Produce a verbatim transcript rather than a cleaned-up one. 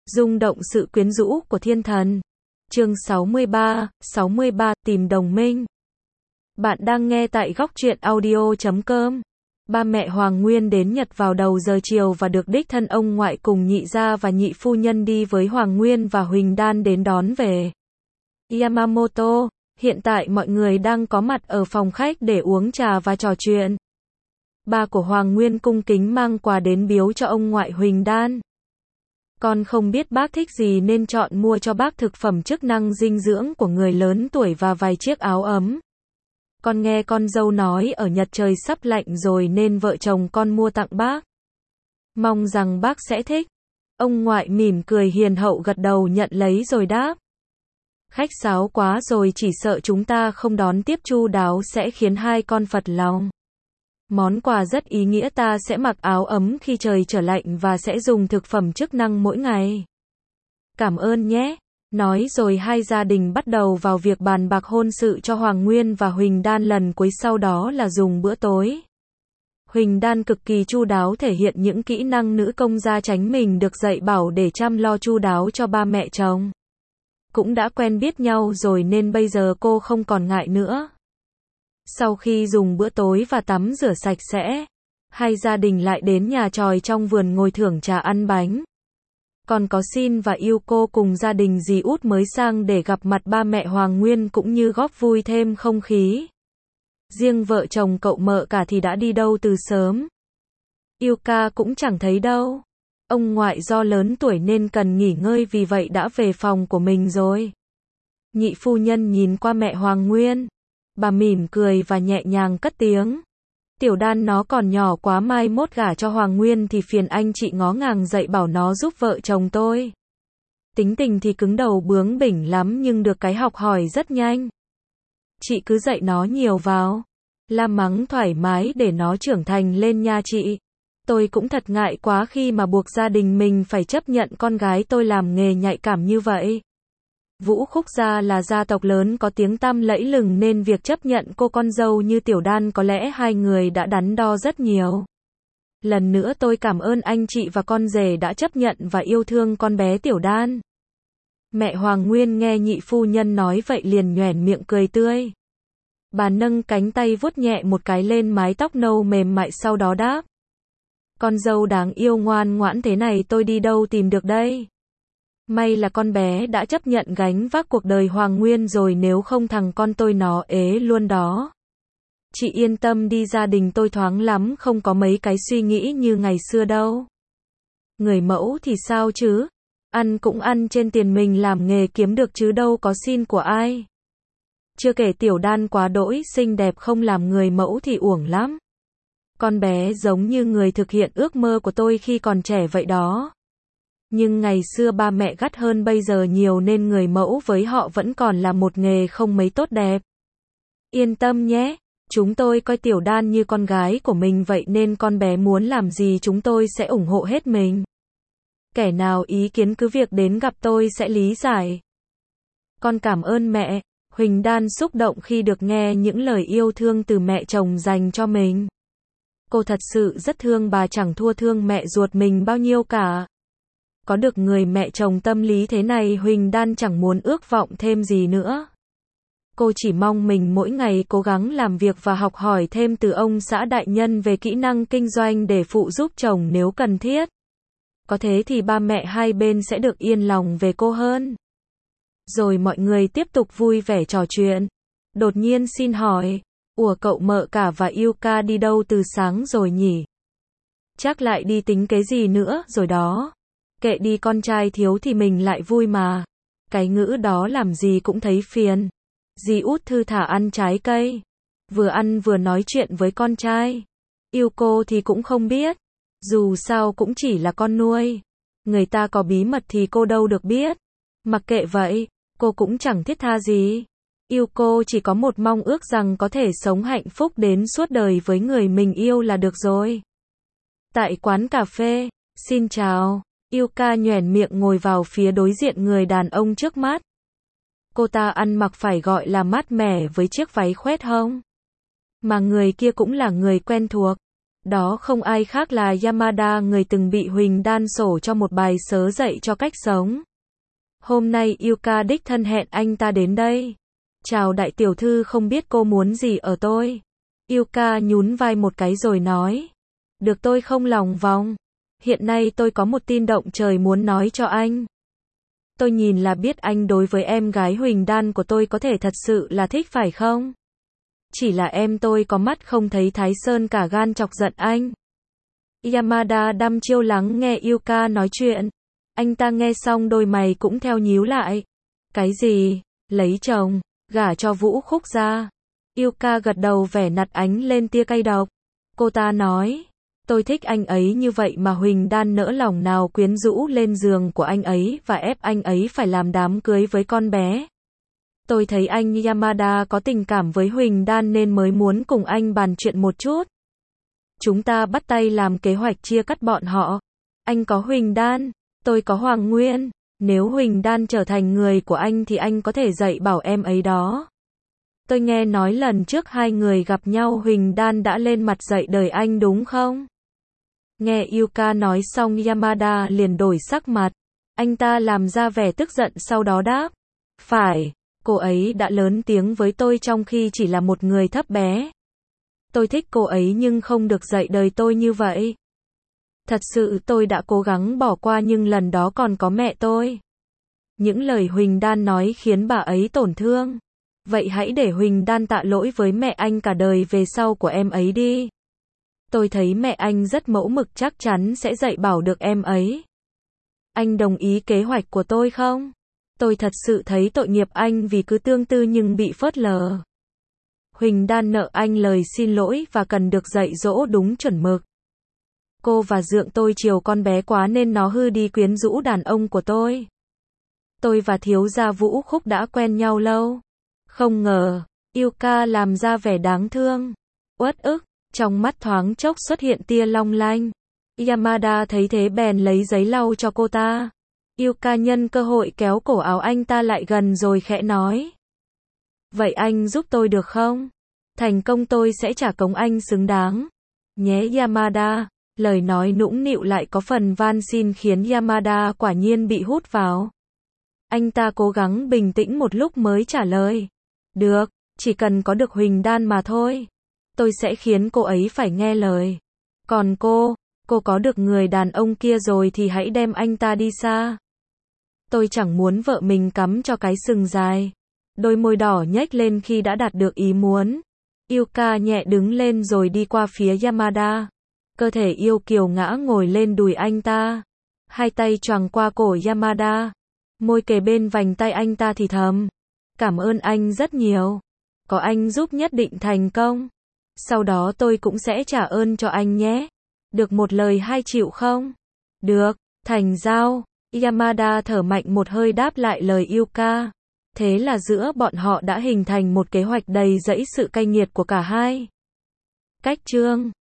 Rung động sự quyến rũ của thiên thần. Chương sáu mươi ba, sáu mươi ba, tìm đồng minh. Bạn đang nghe tại góc truyện audio chấm com. Ba mẹ Hoàng Nguyên đến Nhật vào đầu giờ chiều và được đích thân ông ngoại cùng nhị gia và nhị phu nhân đi với Hoàng Nguyên và Huỳnh Đan đến đón về Yamamoto. Hiện tại mọi người đang có mặt ở phòng khách để uống trà và trò chuyện. Ba của Hoàng Nguyên cung kính mang quà đến biếu cho ông ngoại Huỳnh Đan. Con không biết bác thích gì nên chọn mua cho bác thực phẩm chức năng dinh dưỡng của người lớn tuổi và vài chiếc áo ấm. Con nghe con dâu nói ở Nhật trời sắp lạnh rồi nên vợ chồng con mua tặng bác. Mong rằng bác sẽ thích. Ông ngoại mỉm cười hiền hậu gật đầu nhận lấy rồi đáp. Khách sáo quá rồi, chỉ sợ chúng ta không đón tiếp chu đáo sẽ khiến hai con phật lòng. Món quà rất ý nghĩa, ta sẽ mặc áo ấm khi trời trở lạnh và sẽ dùng thực phẩm chức năng mỗi ngày. Cảm ơn nhé. Nói rồi hai gia đình bắt đầu vào việc bàn bạc hôn sự cho Hoàng Nguyên và Huỳnh Đan lần cuối, sau đó là dùng bữa tối. Huỳnh Đan cực kỳ chu đáo thể hiện những kỹ năng nữ công gia tránh mình được dạy bảo để chăm lo chu đáo cho ba mẹ chồng. Cũng đã quen biết nhau rồi nên bây giờ cô không còn ngại nữa. Sau khi dùng bữa tối và tắm rửa sạch sẽ, hai gia đình lại đến nhà chòi trong vườn ngồi thưởng trà ăn bánh. Còn có Shin và Yuko cùng gia đình dì út mới sang để gặp mặt ba mẹ Hoàng Nguyên cũng như góp vui thêm không khí. Riêng vợ chồng cậu mợ cả thì đã đi đâu từ sớm. Yuka cũng chẳng thấy đâu. Ông ngoại do lớn tuổi nên cần nghỉ ngơi, vì vậy đã về phòng của mình rồi. Nhị phu nhân nhìn qua mẹ Hoàng Nguyên. Bà mỉm cười và nhẹ nhàng cất tiếng. Tiểu Đan nó còn nhỏ quá, mai mốt gả cho Hoàng Nguyên thì phiền anh chị ngó ngàng dạy bảo nó giúp vợ chồng tôi. Tính tình thì cứng đầu bướng bỉnh lắm nhưng được cái học hỏi rất nhanh. Chị cứ dạy nó nhiều vào. La mắng thoải mái để nó trưởng thành lên nha chị. Tôi cũng thật ngại quá khi mà buộc gia đình mình phải chấp nhận con gái tôi làm nghề nhạy cảm như vậy. Vũ Khúc gia là gia tộc lớn có tiếng tăm lẫy lừng nên việc chấp nhận cô con dâu như Tiểu Đan có lẽ hai người đã đắn đo rất nhiều. Lần nữa tôi cảm ơn anh chị và con rể đã chấp nhận và yêu thương con bé Tiểu Đan. Mẹ Hoàng Nguyên nghe nhị phu nhân nói vậy liền nhoẻn miệng cười tươi. Bà nâng cánh tay vuốt nhẹ một cái lên mái tóc nâu mềm mại, sau đó đáp. Con dâu đáng yêu ngoan ngoãn thế này tôi đi đâu tìm được đây? May là con bé đã chấp nhận gánh vác cuộc đời Hoàng Nguyên rồi, nếu không thằng con tôi nó ế luôn đó. Chị yên tâm đi, gia đình tôi thoáng lắm, không có mấy cái suy nghĩ như ngày xưa đâu. Người mẫu thì sao chứ? Ăn cũng ăn trên tiền mình làm nghề kiếm được chứ đâu có xin của ai. Chưa kể Tiểu Đan quá đỗi xinh đẹp, không làm người mẫu thì uổng lắm. Con bé giống như người thực hiện ước mơ của tôi khi còn trẻ vậy đó. Nhưng ngày xưa ba mẹ gắt hơn bây giờ nhiều nên người mẫu với họ vẫn còn là một nghề không mấy tốt đẹp. Yên tâm nhé, chúng tôi coi Tiểu Đan như con gái của mình vậy nên con bé muốn làm gì chúng tôi sẽ ủng hộ hết mình. Kẻ nào ý kiến cứ việc đến gặp tôi sẽ lý giải. Con cảm ơn mẹ. Huỳnh Đan xúc động khi được nghe những lời yêu thương từ mẹ chồng dành cho mình. Cô thật sự rất thương bà, chẳng thua thương mẹ ruột mình bao nhiêu cả. Có được người mẹ chồng tâm lý thế này, Huỳnh Đan chẳng muốn ước vọng thêm gì nữa. Cô chỉ mong mình mỗi ngày cố gắng làm việc và học hỏi thêm từ ông xã đại nhân về kỹ năng kinh doanh để phụ giúp chồng nếu cần thiết. Có thế thì ba mẹ hai bên sẽ được yên lòng về cô hơn. Rồi mọi người tiếp tục vui vẻ trò chuyện. Đột nhiên Shin hỏi, ủa cậu mợ cả và Yuka đi đâu từ sáng rồi nhỉ? Chắc lại đi tính cái gì nữa rồi đó. Kệ đi, con trai thiếu thì mình lại vui mà. Cái ngữ đó làm gì cũng thấy phiền. Dì út thư thả ăn trái cây. Vừa ăn vừa nói chuyện với con trai. Yuko thì cũng không biết. Dù sao cũng chỉ là con nuôi. Người ta có bí mật thì cô đâu được biết. Mặc kệ vậy, cô cũng chẳng thiết tha gì. Yuko chỉ có một mong ước rằng có thể sống hạnh phúc đến suốt đời với người mình yêu là được rồi. Tại quán cà phê, xin chào. Yuka nhoẻn miệng ngồi vào phía đối diện người đàn ông trước mắt. Cô ta ăn mặc phải gọi là mát mẻ với chiếc váy khoét hông. Mà người kia cũng là người quen thuộc. Đó không ai khác là Yamada, người từng bị Huỳnh Đan sổ cho một bài sớ dạy cho cách sống. Hôm nay Yuka đích thân hẹn anh ta đến đây. Chào đại tiểu thư, không biết cô muốn gì ở tôi? Yuka nhún vai một cái rồi nói. Được, tôi không lòng vòng. Hiện nay tôi có một tin động trời muốn nói cho anh. Tôi nhìn là biết anh đối với em gái Huỳnh Đan của tôi có thể thật sự là thích phải không? Chỉ là em tôi có mắt không thấy Thái Sơn cả gan chọc giận anh. Yamada đăm chiêu lắng nghe Yuka nói chuyện. Anh ta nghe xong đôi mày cũng theo nhíu lại. Cái gì? Lấy chồng? Gả cho Vũ Khúc gia? Yuka gật đầu, vẻ nặt ánh lên tia cay độc. Cô ta nói. Tôi thích anh ấy như vậy mà Huỳnh Đan nỡ lòng nào quyến rũ lên giường của anh ấy và ép anh ấy phải làm đám cưới với con bé. Tôi thấy anh Yamada có tình cảm với Huỳnh Đan nên mới muốn cùng anh bàn chuyện một chút. Chúng ta bắt tay làm kế hoạch chia cắt bọn họ. Anh có Huỳnh Đan, tôi có Hoàng Nguyên. Nếu Huỳnh Đan trở thành người của anh thì anh có thể dạy bảo em ấy đó. Tôi nghe nói lần trước hai người gặp nhau Huỳnh Đan đã lên mặt dạy đời anh đúng không? Nghe Yuka nói xong Yamada liền đổi sắc mặt. Anh ta làm ra vẻ tức giận sau đó đáp. Phải, cô ấy đã lớn tiếng với tôi trong khi chỉ là một người thấp bé. Tôi thích cô ấy nhưng không được dạy đời tôi như vậy. Thật sự tôi đã cố gắng bỏ qua nhưng lần đó còn có mẹ tôi. Những lời Huỳnh Đan nói khiến bà ấy tổn thương. Vậy hãy để Huỳnh Đan tạ lỗi với mẹ anh cả đời về sau của em ấy đi. Tôi thấy mẹ anh rất mẫu mực, chắc chắn sẽ dạy bảo được em ấy. Anh đồng ý kế hoạch của tôi không? Tôi thật sự thấy tội nghiệp anh vì cứ tương tư nhưng bị phớt lờ. Huỳnh Đan nợ anh lời xin lỗi và cần được dạy dỗ đúng chuẩn mực. Cô và dượng tôi chiều con bé quá nên nó hư đi quyến rũ đàn ông của tôi. Tôi và thiếu gia Vũ Khúc đã quen nhau lâu. Không ngờ, Yuka làm ra vẻ đáng thương, uất ức, trong mắt thoáng chốc xuất hiện tia long lanh. Yamada thấy thế bèn lấy giấy lau cho cô ta. Yuka nhân cơ hội kéo cổ áo anh ta lại gần rồi khẽ nói. Vậy anh giúp tôi được không? Thành công tôi sẽ trả công anh xứng đáng. Nhé Yamada. Lời nói nũng nịu lại có phần van xin khiến Yamada quả nhiên bị hút vào. Anh ta cố gắng bình tĩnh một lúc mới trả lời. Được, chỉ cần có được Huỳnh Đan mà thôi. Tôi sẽ khiến cô ấy phải nghe lời. Còn cô, cô có được người đàn ông kia rồi thì hãy đem anh ta đi xa. Tôi chẳng muốn vợ mình cắm cho cái sừng dài. Đôi môi đỏ nhếch lên khi đã đạt được ý muốn. Yuka nhẹ đứng lên rồi đi qua phía Yamada. Cơ thể yêu kiều ngã ngồi lên đùi anh ta. Hai tay choàng qua cổ Yamada. Môi kề bên vành tay anh ta thì thầm. Cảm ơn anh rất nhiều. Có anh giúp nhất định thành công. Sau đó tôi cũng sẽ trả ơn cho anh nhé. Được một lời hai chịu không? Được, thành giao. Yamada thở mạnh một hơi đáp lại lời Yuka. Thế là giữa bọn họ đã hình thành một kế hoạch đầy dẫy sự cay nghiệt của cả hai. Cách chương